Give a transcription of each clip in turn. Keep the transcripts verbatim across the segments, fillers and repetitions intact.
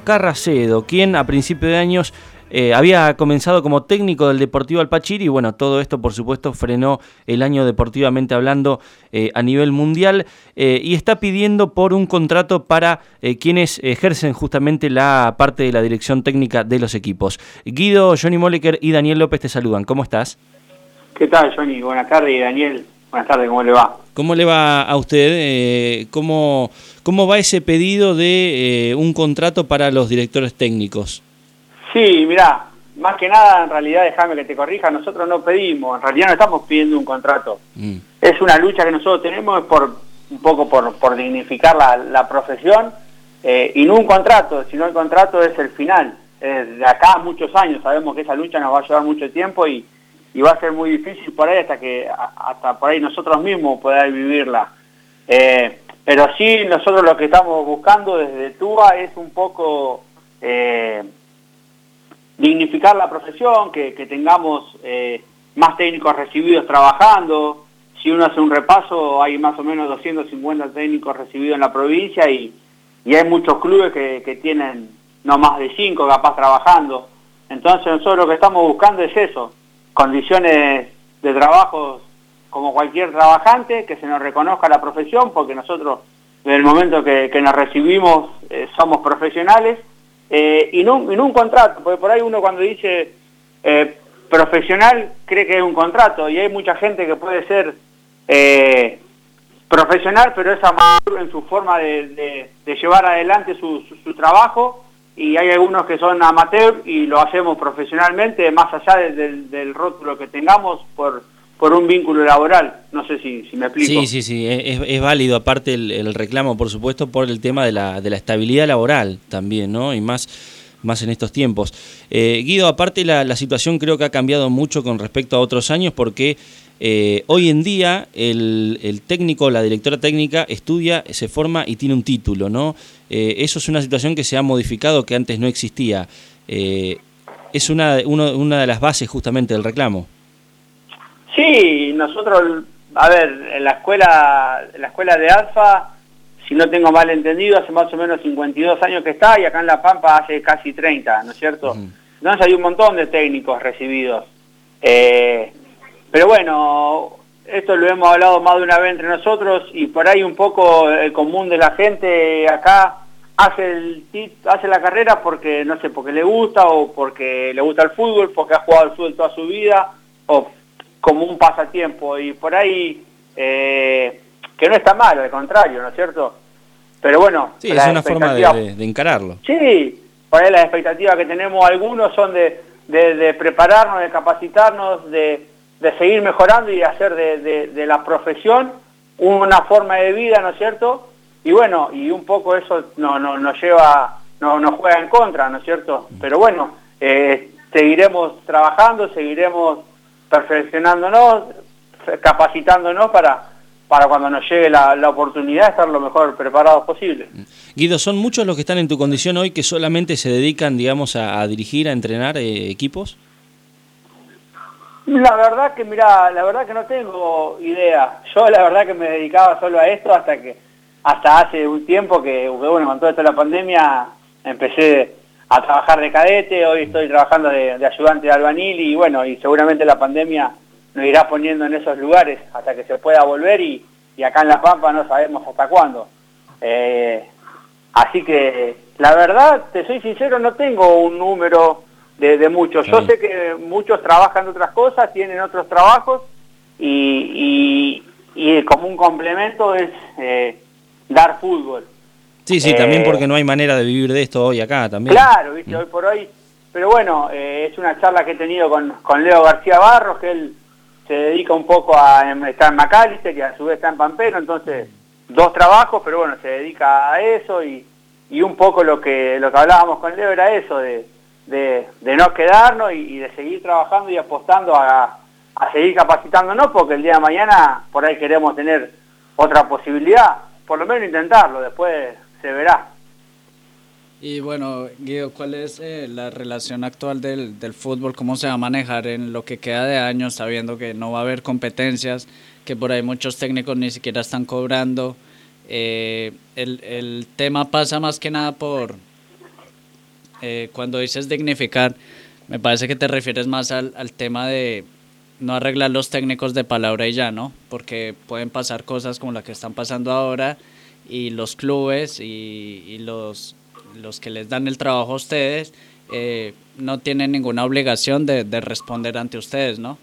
Carracedo, quien a principio de años eh, había comenzado como técnico del Deportivo Alpachiri y bueno, todo esto por supuesto frenó el año deportivamente hablando eh, a nivel mundial eh, y está pidiendo por un contrato para eh, quienes ejercen justamente la parte de la dirección técnica de los equipos. Guido, Johnny Moleker y Daniel López te saludan. ¿Cómo estás? ¿Qué tal, Johnny? Buenas tardes, y Daniel. Buenas tardes, ¿cómo le va? ¿Cómo le va a usted? Eh, ¿cómo, ¿Cómo va ese pedido de eh, un contrato para los directores técnicos? Sí, mirá, más que nada, en realidad, déjame que te corrija, nosotros no pedimos, en realidad no estamos pidiendo un contrato. Mm. Es una lucha que nosotros tenemos por un poco por, por dignificar la, la profesión, eh, y no un contrato, sino el contrato es el final. Eh, de acá a muchos años, sabemos que esa lucha nos va a llevar mucho tiempo y y va a ser muy difícil por ahí hasta que hasta por ahí nosotros mismos podamos vivirla. Eh, pero sí, nosotros lo que estamos buscando desde TUA es un poco eh, dignificar la profesión, que, que tengamos eh, más técnicos recibidos trabajando. Si uno hace un repaso, hay más o menos doscientos cincuenta técnicos recibidos en la provincia y, y hay muchos clubes que, que tienen no más de cinco capaz trabajando. Entonces nosotros lo que estamos buscando es eso, condiciones de trabajo como cualquier trabajante, que se nos reconozca la profesión, porque nosotros desde el momento que, que nos recibimos eh, somos profesionales, eh, y, no, y no un contrato, porque por ahí uno cuando dice eh, profesional cree que es un contrato, y hay mucha gente que puede ser eh, profesional, pero es amateur en su forma de, de, de llevar adelante su, su, su trabajo, y hay algunos que son amateur y lo hacemos profesionalmente, más allá de, de, del rótulo que tengamos por, por un vínculo laboral. No sé si, si me explico. Sí, sí, sí, es, es válido aparte el, el reclamo, por supuesto, por el tema de la, de la estabilidad laboral también, ¿no? Y más, más en estos tiempos. Eh, Guido, aparte la, la situación creo que ha cambiado mucho con respecto a otros años porque eh, hoy en día el, el técnico, la directora técnica estudia, se forma y tiene un título, ¿no? Eh, eso es una situación que se ha modificado, que antes no existía. Eh, es una, uno, una de las bases justamente del reclamo. Sí, nosotros, a ver, en la escuela, en la escuela de Alfa, si no tengo mal entendido, hace más o menos cincuenta y dos años que está, y acá en La Pampa hace casi treinta, ¿no es cierto? Uh-huh. Entonces hay un montón de técnicos recibidos. Eh, pero bueno, esto lo hemos hablado más de una vez entre nosotros y por ahí un poco el común de la gente acá hace el hace la carrera porque, no sé, porque le gusta o porque le gusta el fútbol, porque ha jugado al fútbol toda su vida o como un pasatiempo y por ahí, eh, que no está mal, al contrario, ¿no es cierto? Pero bueno... Sí, es una forma de, de encararlo. Sí, por ahí las expectativas que tenemos algunos son de, de, de prepararnos, de capacitarnos, de... de seguir mejorando y hacer de, de, de la profesión una forma de vida, ¿no es cierto? Y bueno, y un poco eso no, no, nos lleva, no, nos juega en contra, ¿no es cierto? Pero bueno, eh, seguiremos trabajando, seguiremos perfeccionándonos, capacitándonos para, para cuando nos llegue la, la oportunidad estar lo mejor preparados posible. Guido, ¿son muchos los que están en tu condición hoy que solamente se dedican, digamos, a, a dirigir, a entrenar eh, equipos? La verdad que, mira, la verdad que no tengo idea. Yo la verdad que me dedicaba solo a esto hasta que, hasta hace un tiempo que, bueno, con toda esta la pandemia, empecé a trabajar de cadete, hoy estoy trabajando de, de ayudante de albañil y bueno, y seguramente la pandemia nos irá poniendo en esos lugares hasta que se pueda volver y, y acá en La Pampa no sabemos hasta cuándo. Eh, así que, la verdad, te soy sincero, no tengo un número... De, de muchos. Yo sé que muchos trabajan de otras cosas, tienen otros trabajos y, y, y como un complemento es eh, dar fútbol. Sí, sí, eh, también porque no hay manera de vivir de esto hoy acá también. Claro, viste, mm. hoy por hoy. Pero bueno, eh, es una charla que he tenido con, con Leo García Barros, que él se dedica un poco a estar en Macalister y a su vez está en Pampero, entonces dos trabajos, pero bueno, se dedica a eso y, y un poco lo que, lo que hablábamos con Leo era eso, de De, de no quedarnos y, y de seguir trabajando y apostando a, a seguir capacitándonos, porque el día de mañana por ahí queremos tener otra posibilidad, por lo menos intentarlo, después se verá. Y bueno, Guido, ¿cuál es eh, la relación actual del, del fútbol? ¿Cómo se va a manejar en lo que queda de años, sabiendo que no va a haber competencias, que por ahí muchos técnicos ni siquiera están cobrando? Eh, el, el tema pasa más que nada por... eh, cuando dices dignificar, me parece que te refieres más al, al tema de no arreglar los técnicos de palabra y ya, ¿no? Porque pueden pasar cosas como las que están pasando ahora y los clubes y, y los, los que les dan el trabajo a ustedes eh, no tienen ninguna obligación de, de responder ante ustedes, ¿no?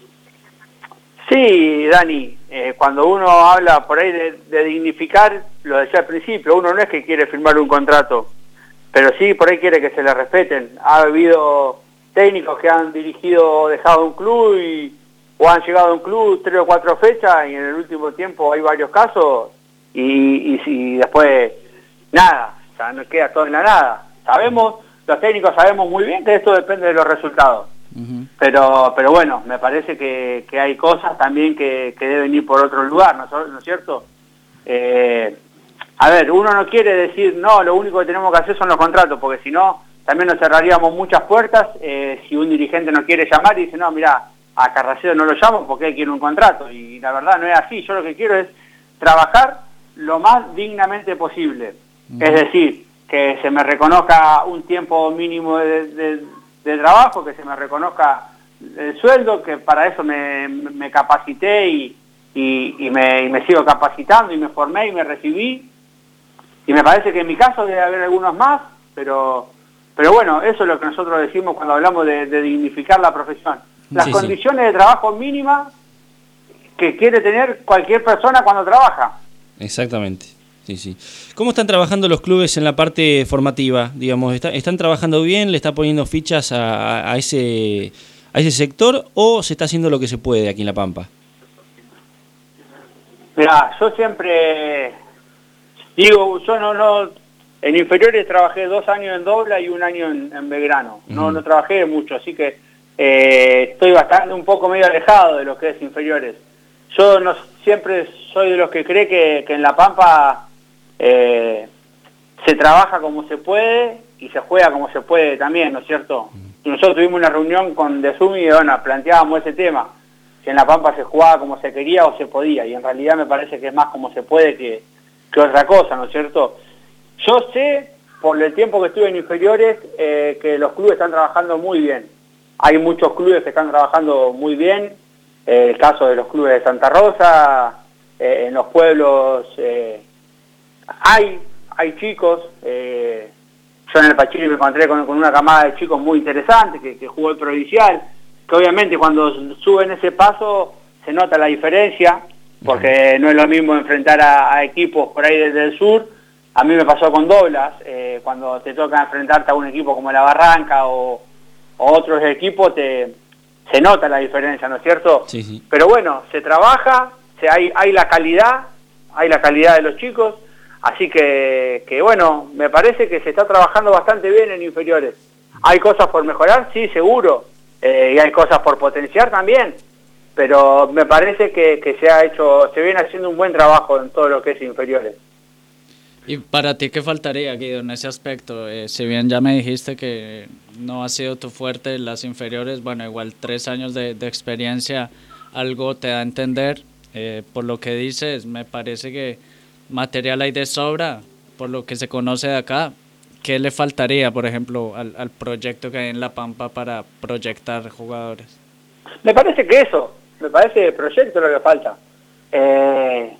Sí, Dani, eh, cuando uno habla por ahí de, de dignificar, lo decía al principio, uno no es que quiere firmar un contrato, pero sí por ahí quiere que se le respeten. Ha habido técnicos que han dirigido o dejado un club y, o han llegado a un club tres o cuatro fechas y en el último tiempo hay varios casos y, y, y después nada, o sea, no queda todo en la nada. Sabemos, los técnicos sabemos muy bien que esto depende de los resultados. Uh-huh. Pero pero bueno, me parece que, que hay cosas también que, que deben ir por otro lugar, ¿no, ¿no es cierto? Eh, a ver, uno no quiere decir, no, lo único que tenemos que hacer son los contratos, porque si no, también nos cerraríamos muchas puertas eh, si un dirigente nos quiere llamar y dice, no, mira, a Carracedo no lo llamo porque él quiere un contrato, y la verdad no es así. Yo lo que quiero es trabajar lo más dignamente posible, uh-huh. Es decir, que se me reconozca un tiempo mínimo de, de de trabajo, que se me reconozca el sueldo, que para eso me, me capacité y, y, y, me, y me sigo capacitando y me formé y me recibí, y me parece que en mi caso debe haber algunos más, pero pero bueno, eso es lo que nosotros decimos cuando hablamos de, de dignificar la profesión. Las sí, condiciones sí. de trabajo mínimas que quiere tener cualquier persona cuando trabaja. Exactamente. Sí, sí. ¿Cómo están trabajando los clubes en la parte formativa? Digamos, ¿está, ¿están trabajando bien? ¿Le está poniendo fichas a, a ese a ese sector o se está haciendo lo que se puede aquí en La Pampa? Mirá, yo siempre digo, yo no, no, en inferiores trabajé dos años en Dobla y un año en, en Belgrano. No, uh-huh. no trabajé mucho, así que eh, estoy bastante, un poco medio alejado de lo que es inferiores. Yo no siempre soy de los que cree que, que en La Pampa Eh, se trabaja como se puede y se juega como se puede también, ¿no es cierto? Y nosotros tuvimos una reunión con Desumi y bueno, planteábamos ese tema, que en La Pampa se jugaba como se quería o se podía, y en realidad me parece que es más como se puede que, que otra cosa, ¿no es cierto? Yo sé, por el tiempo que estuve en inferiores, eh, que los clubes están trabajando muy bien. Hay muchos clubes que están trabajando muy bien, eh, el caso de los clubes de Santa Rosa, eh, en los pueblos... Eh, Hay hay chicos, eh, yo en el Pachiri me encontré con, con una camada de chicos muy interesantes que, que jugó el provincial, que obviamente cuando suben ese paso se nota la diferencia, porque no es lo mismo enfrentar a, a equipos por ahí desde el sur. A mí me pasó con Doblas, eh, cuando te toca enfrentarte a un equipo como la Barranca o, o otros equipos, te se nota la diferencia, ¿no es cierto? Sí, sí. Pero bueno, se trabaja, se, hay, hay la calidad, hay la calidad de los chicos. Así que, que bueno, me parece que se está trabajando bastante bien en inferiores. ¿Hay cosas por mejorar? Sí, seguro. Eh, y hay cosas por potenciar también. Pero me parece que, que se ha hecho, se viene haciendo un buen trabajo en todo lo que es inferiores. ¿Y para ti qué faltaría, Guido, en ese aspecto? Eh, si bien ya me dijiste que no ha sido tu fuerte las inferiores, bueno, igual tres años de, de experiencia, algo te da a entender. Eh, por lo que dices, me parece que material hay de sobra, por lo que se conoce de acá. ¿Qué le faltaría, por ejemplo, al, al proyecto que hay en La Pampa para proyectar jugadores? Me parece que eso, me parece el proyecto lo que falta. Eh,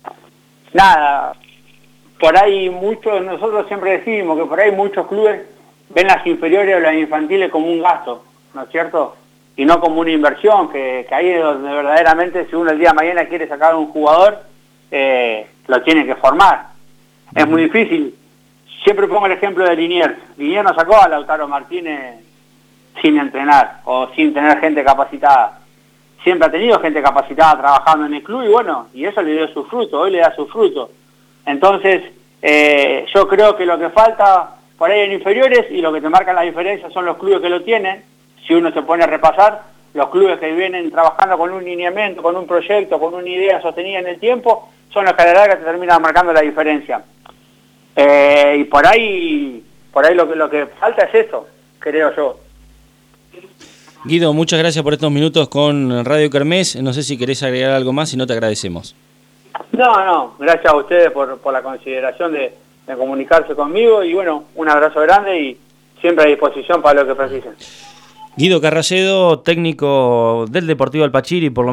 nada, por ahí muchos, nosotros siempre decimos que por ahí muchos clubes ven las inferiores o las infantiles como un gasto, ¿no es cierto? Y no como una inversión, que, que ahí es donde verdaderamente si uno el día de mañana quiere sacar a un jugador, eh, lo tiene que formar. Es muy difícil. Siempre pongo el ejemplo de Liniers. Liniers no sacó a Lautaro Martínez sin entrenar o sin tener gente capacitada. Siempre ha tenido gente capacitada trabajando en el club y bueno, y eso le dio su fruto, hoy le da su fruto. Entonces, eh, yo creo que lo que falta por ahí en inferiores y lo que te marca la diferencia son los clubes que lo tienen. Si uno se pone a repasar, los clubes que vienen trabajando con un lineamiento, con un proyecto, con una idea sostenida en el tiempo, son los que a la larga te terminan marcando la diferencia. Eh, y por ahí por ahí lo que, lo que falta es eso, creo yo. Guido, muchas gracias por estos minutos con Radio Kermés. No sé si querés agregar algo más, si no te agradecemos. No, no, gracias a ustedes por, por la consideración de, de comunicarse conmigo y bueno, un abrazo grande y siempre a disposición para lo que precisen. Guido Carracedo, técnico del Deportivo Alpachiri, por lo